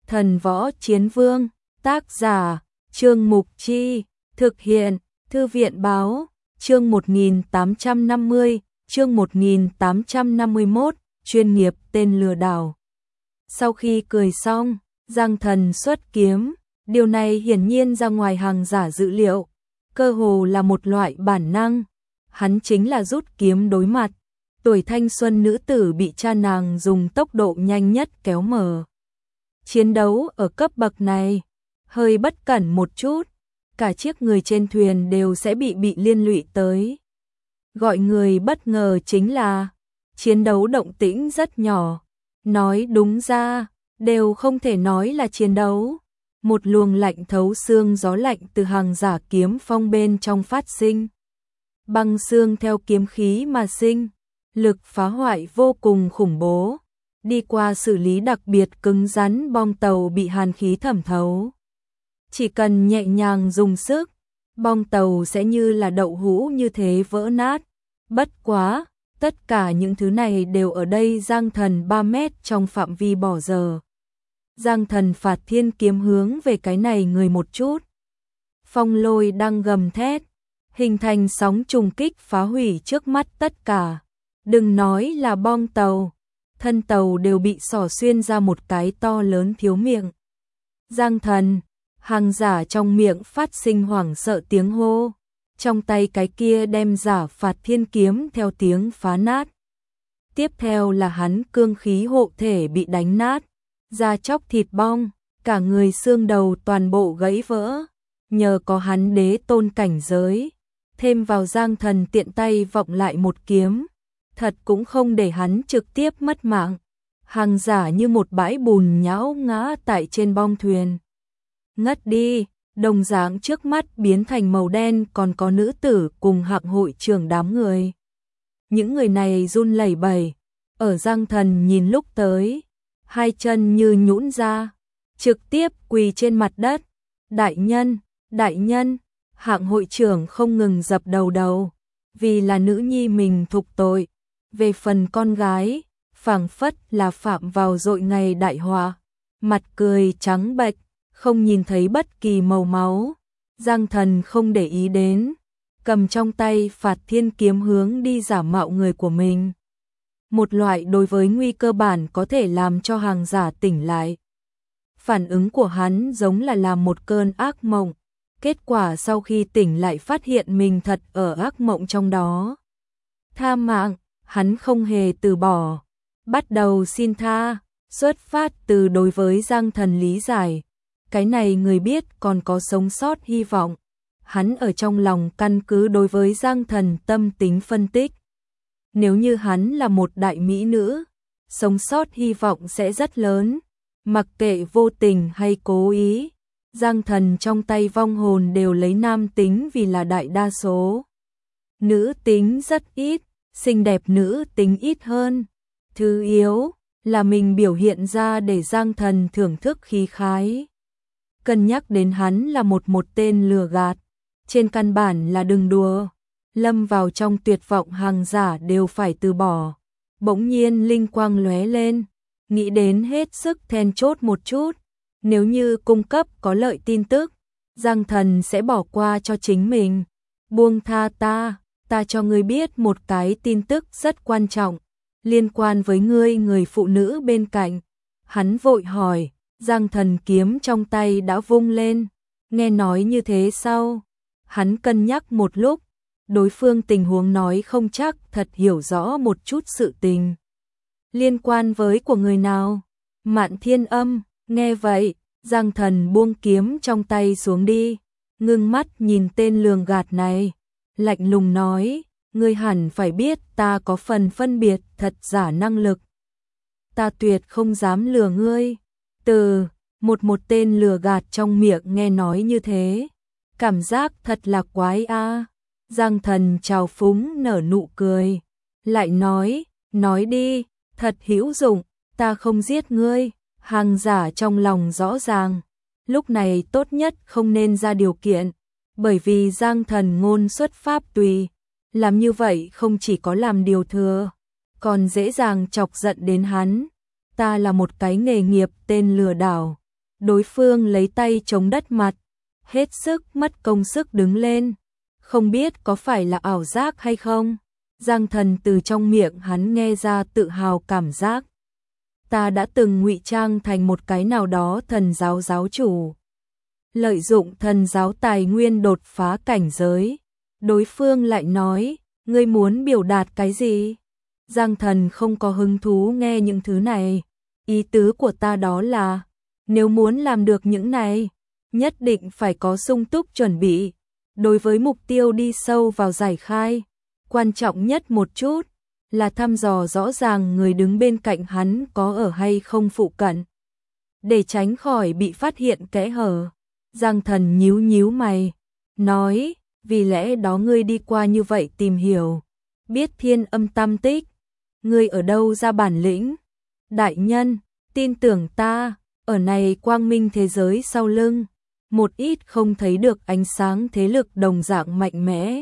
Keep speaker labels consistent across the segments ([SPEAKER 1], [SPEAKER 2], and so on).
[SPEAKER 1] Thần Võ Chiến Vương, tác giả, Trương Mục Chi, thực hiện, Thư viện Báo, chương 1850, chương 1851, chuyên nghiệp tên lừa đảo. Sau khi cười xong, Giang Thần xuất kiếm, điều này hiển nhiên ra ngoài hàng giả dữ liệu, cơ hồ là một loại bản năng. Hắn chính là rút kiếm đối mặt, tuổi thanh xuân nữ tử bị cha nàng dùng tốc độ nhanh nhất kéo mở. Chiến đấu ở cấp bậc này, hơi bất cẩn một chút, cả chiếc người trên thuyền đều sẽ bị liên lụy tới. Gọi người bất ngờ chính là, chiến đấu động tĩnh rất nhỏ, nói đúng ra, đều không thể nói là chiến đấu. Một luồng lạnh thấu xương gió lạnh từ hàng giả kiếm phong bên trong phát sinh. Băng xương theo kiếm khí mà sinh, lực phá hoại vô cùng khủng bố. Đi qua xử lý đặc biệt cứng rắn bom tàu bị hàn khí thẩm thấu. Chỉ cần nhẹ nhàng dùng sức, bom tàu sẽ như là đậu hũ như thế vỡ nát. Bất quá, tất cả những thứ này đều ở đây Giang Thần 3 mét trong phạm vi bỏ giờ. Giang Thần phạt thiên kiếm hướng về cái này người một chút. Phong lôi đang gầm thét, hình thành sóng trùng kích phá hủy trước mắt tất cả. Đừng nói là bom tàu, thân tàu đều bị xỏ xuyên ra một cái to lớn thiếu miệng. Giang Thần, hàng giả trong miệng phát sinh hoảng sợ tiếng hô, trong tay cái kia đem giả phạt thiên kiếm theo tiếng phá nát. Tiếp theo là hắn cương khí hộ thể bị đánh nát, da chóc thịt bong, cả người xương đầu toàn bộ gãy vỡ. Nhờ có hắn đế tôn cảnh giới, thêm vào Giang Thần tiện tay vọng lại một kiếm, thật cũng không để hắn trực tiếp mất mạng. Hàng giả như một bãi bùn nhão ngã tại trên bong thuyền. Ngất đi, đồng dạng trước mắt biến thành màu đen, còn có nữ tử cùng hạng hội trưởng đám người. Những người này run lẩy bẩy, ở Giang Thần nhìn lúc tới, hai chân như nhũn ra, trực tiếp quỳ trên mặt đất. Đại nhân, hạng hội trưởng không ngừng dập đầu, vì là nữ nhi mình thục tội. Về phần con gái, phảng phất là phạm vào dội ngày đại họa, mặt cười trắng bệch, không nhìn thấy bất kỳ màu máu. Giang Thần không để ý đến, cầm trong tay phạt thiên kiếm hướng đi giả mạo người của mình. Một loại đối với nguy cơ bản có thể làm cho hàng giả tỉnh lại. Phản ứng của hắn giống là làm một cơn ác mộng, kết quả sau khi tỉnh lại phát hiện mình thật ở ác mộng trong đó. Tha mạng, hắn không hề từ bỏ, bắt đầu xin tha, xuất phát từ đối với Giang Thần lý giải. Cái này người biết còn có sống sót hy vọng. Hắn ở trong lòng căn cứ đối với Giang Thần tâm tính phân tích. Nếu như hắn là một đại mỹ nữ, sống sót hy vọng sẽ rất lớn. Mặc kệ vô tình hay cố ý, Giang Thần trong tay vong hồn đều lấy nam tính vì là đại đa số. Nữ tính rất ít, xinh đẹp nữ tính ít hơn. Thứ yếu là mình biểu hiện ra để Giang Thần thưởng thức khí khái. Cân nhắc đến hắn là một tên lừa gạt, trên căn bản là đừng đùa. Lâm vào trong tuyệt vọng hàng giả đều phải từ bỏ. Bỗng nhiên linh quang lóe lên, nghĩ đến hết sức then chốt một chút. Nếu như cung cấp có lợi tin tức, Giang Thần sẽ bỏ qua cho chính mình. Buông tha ta cho ngươi biết một cái tin tức rất quan trọng, liên quan với ngươi người phụ nữ bên cạnh. Hắn vội hỏi, Giang Thần kiếm trong tay đã vung lên. Nghe nói như thế sau, hắn cân nhắc một lúc, đối phương tình huống nói không chắc thật hiểu rõ một chút sự tình. Liên quan với của người nào? Mạn Thiên Âm. Nghe vậy, Giang Thần buông kiếm trong tay xuống đi, ngưng mắt nhìn tên lường gạt này, lạnh lùng nói, ngươi hẳn phải biết ta có phần phân biệt thật giả năng lực. Ta tuyệt không dám lừa ngươi. Từ một tên lừa gạt trong miệng nghe nói như thế, cảm giác thật là quái a. Giang Thần trào phúng nở nụ cười, lại nói đi, thật hữu dụng, ta không giết ngươi. Hàng giả trong lòng rõ ràng, lúc này tốt nhất không nên ra điều kiện, bởi vì Giang Thần ngôn xuất pháp tùy, làm như vậy không chỉ có làm điều thừa, còn dễ dàng chọc giận đến hắn. Ta là một cái nghề nghiệp tên lừa đảo, Đối phương lấy tay chống đất mặt, hết sức mất công sức đứng lên. Không biết có phải là ảo giác hay không? Giang Thần từ trong miệng hắn nghe ra tự hào cảm giác. Ta đã từng ngụy trang thành một cái nào đó thần giáo giáo chủ. Lợi dụng thần giáo tài nguyên đột phá cảnh giới. Đối phương lại nói, ngươi muốn biểu đạt cái gì? Giang Thần không có hứng thú nghe những thứ này. Ý tứ của ta đó là, nếu muốn làm được những này, nhất định phải có sung túc chuẩn bị. Đối với mục tiêu đi sâu vào giải khai, quan trọng nhất một chút là thăm dò rõ ràng người đứng bên cạnh hắn có ở hay không phụ cận, để tránh khỏi bị phát hiện kẽ hở. Giang Thần nhíu nhíu mày, nói, vì lẽ đó ngươi đi qua như vậy tìm hiểu, biết Thiên Âm tam tích, ngươi ở đâu ra bản lĩnh? Đại nhân, tin tưởng ta, ở này quang minh thế giới sau lưng, một ít không thấy được ánh sáng thế lực đồng dạng mạnh mẽ.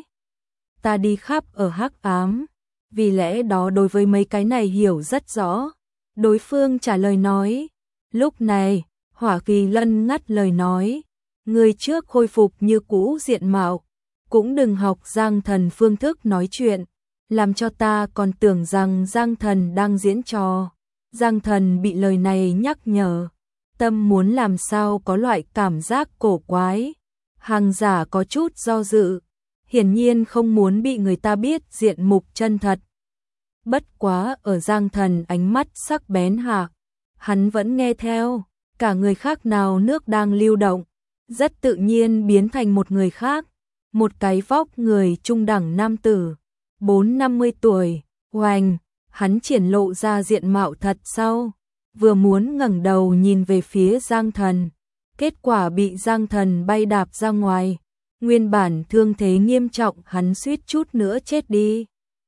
[SPEAKER 1] Ta đi khắp ở hắc ám, vì lẽ đó đối với mấy cái này hiểu rất rõ. Đối phương trả lời nói, lúc này, Hỏa Kỳ Lân ngắt lời nói, người trước khôi phục như cũ diện mạo, cũng đừng học Giang Thần phương thức nói chuyện, làm cho ta còn tưởng rằng Giang Thần đang diễn trò. Giang Thần bị lời này nhắc nhở, tâm muốn làm sao có loại cảm giác cổ quái. Hàng giả có chút do dự, hiển nhiên không muốn bị người ta biết diện mục chân thật. Bất quá ở Giang Thần ánh mắt sắc bén hạ, hắn vẫn nghe theo, cả người khác nào nước đang lưu động, rất tự nhiên biến thành một người khác, một cái vóc người trung đẳng nam tử, 40-50 tuổi, oành, hắn triển lộ ra diện mạo thật sau, vừa muốn ngẩng đầu nhìn về phía Giang Thần, kết quả bị Giang Thần bay đạp ra ngoài, nguyên bản thương thế nghiêm trọng hắn suýt chút nữa chết đi.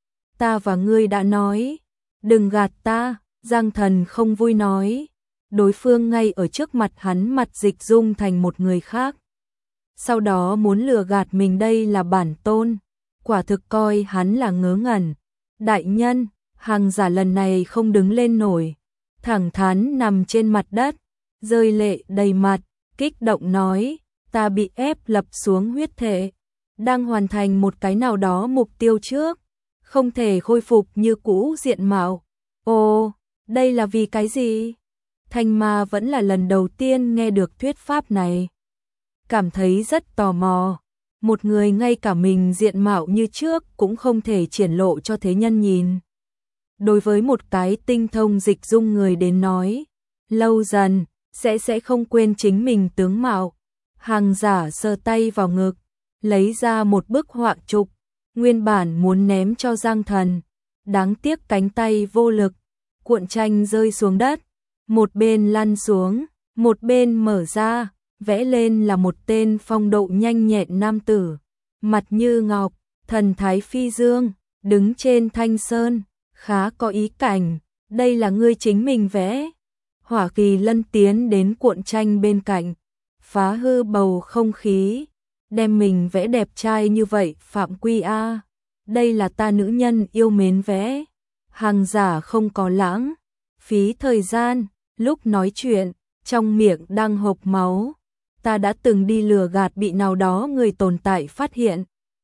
[SPEAKER 1] Ta và ngươi đã nói, đừng gạt ta, Giang Thần không vui nói, đối phương ngay ở trước mặt hắn mặt dịch dung thành một người khác. Sau đó muốn lừa gạt mình đây là bản tôn, quả thực coi hắn là ngớ ngẩn. Đại nhân, hàng giả lần này không đứng lên nổi, thẳng thắn nằm trên mặt đất, rơi lệ đầy mặt, kích động nói, ta bị ép lập xuống huyết thể, đang hoàn thành một cái nào đó mục tiêu trước, không thể khôi phục như cũ diện mạo. Ồ, đây là vì cái gì? Thanh Ma vẫn là lần đầu tiên nghe được thuyết pháp này, cảm thấy rất tò mò. Một người ngay cả mình diện mạo như trước cũng không thể triển lộ cho thế nhân nhìn. Đối với một cái tinh thông dịch dung người đến nói, lâu dần sẽ không quên chính mình tướng mạo. Hàng giả sờ tay vào ngực, lấy ra một bức họa chụp, nguyên bản muốn ném cho Giang Thần, đáng tiếc cánh tay vô lực, cuộn tranh rơi xuống đất, một bên lăn xuống, một bên mở ra, vẽ lên là một tên phong độ nhanh nhẹn nam tử, mặt như ngọc, thần thái phi dương, đứng trên thanh sơn, khá có ý cảnh, đây là ngươi chính mình vẽ. Hỏa Kỳ Lân tiến đến cuộn tranh bên cạnh, phá hư bầu không khí, đem mình vẽ đẹp trai như vậy phạm quy a, đây là ta nữ nhân yêu mến vẽ. Hàng giả không có lãng phí thời gian, lúc nói chuyện, trong miệng đang hộc máu. Ta đã từng đi lừa gạt bị nào đó người tồn tại phát hiện.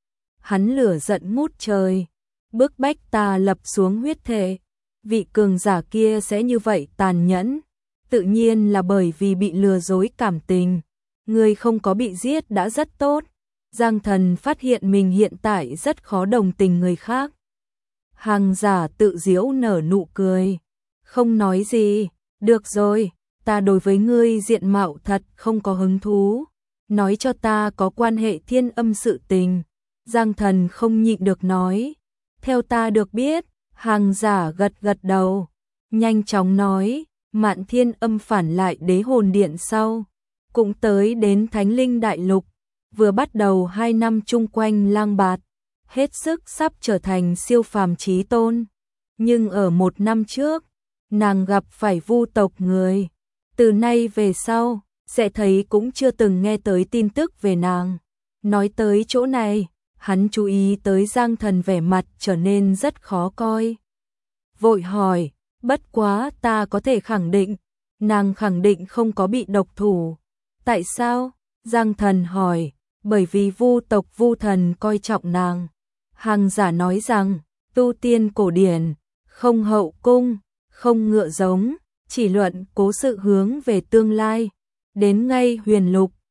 [SPEAKER 1] Hắn lửa giận ngút trời, bức bách ta lập xuống huyết thể. Vị cường giả kia sẽ như vậy tàn nhẫn, tự nhiên là bởi vì bị lừa dối cảm tình. Người không có bị giết đã rất tốt. Giang Thần phát hiện mình hiện tại rất khó đồng tình người khác. Hàng giả tự giễu nở nụ cười, không nói gì, được rồi. Ta đối với ngươi diện mạo thật không có hứng thú, nói cho ta có quan hệ Thiên Âm sự tình. Giang Thần không nhịn được nói, theo ta được biết, hàng giả gật gật đầu, nhanh chóng nói, Mạn Thiên Âm phản lại Đế Hồn Điện sau, cũng tới đến Thánh Linh Đại Lục, vừa bắt đầu 2 năm chung quanh lang bạt, hết sức sắp trở thành siêu phàm chí tôn. Nhưng ở 1 năm trước, nàng gặp phải vu tộc người. Từ nay về sau, sẽ thấy cũng chưa từng nghe tới tin tức về nàng. Nói tới chỗ này, hắn chú ý tới Giang Thần vẻ mặt trở nên rất khó coi. Vội hỏi, bất quá ta có thể khẳng định, nàng khẳng định không có bị độc thủ. Tại sao? Giang Thần hỏi. Bởi vì Vu tộc Vu Thần coi trọng nàng. Hàng giả nói rằng, tu tiên cổ điển, không hậu cung, không ngựa giống, chỉ luận cố sự hướng về tương lai. Đến ngay huyền lục,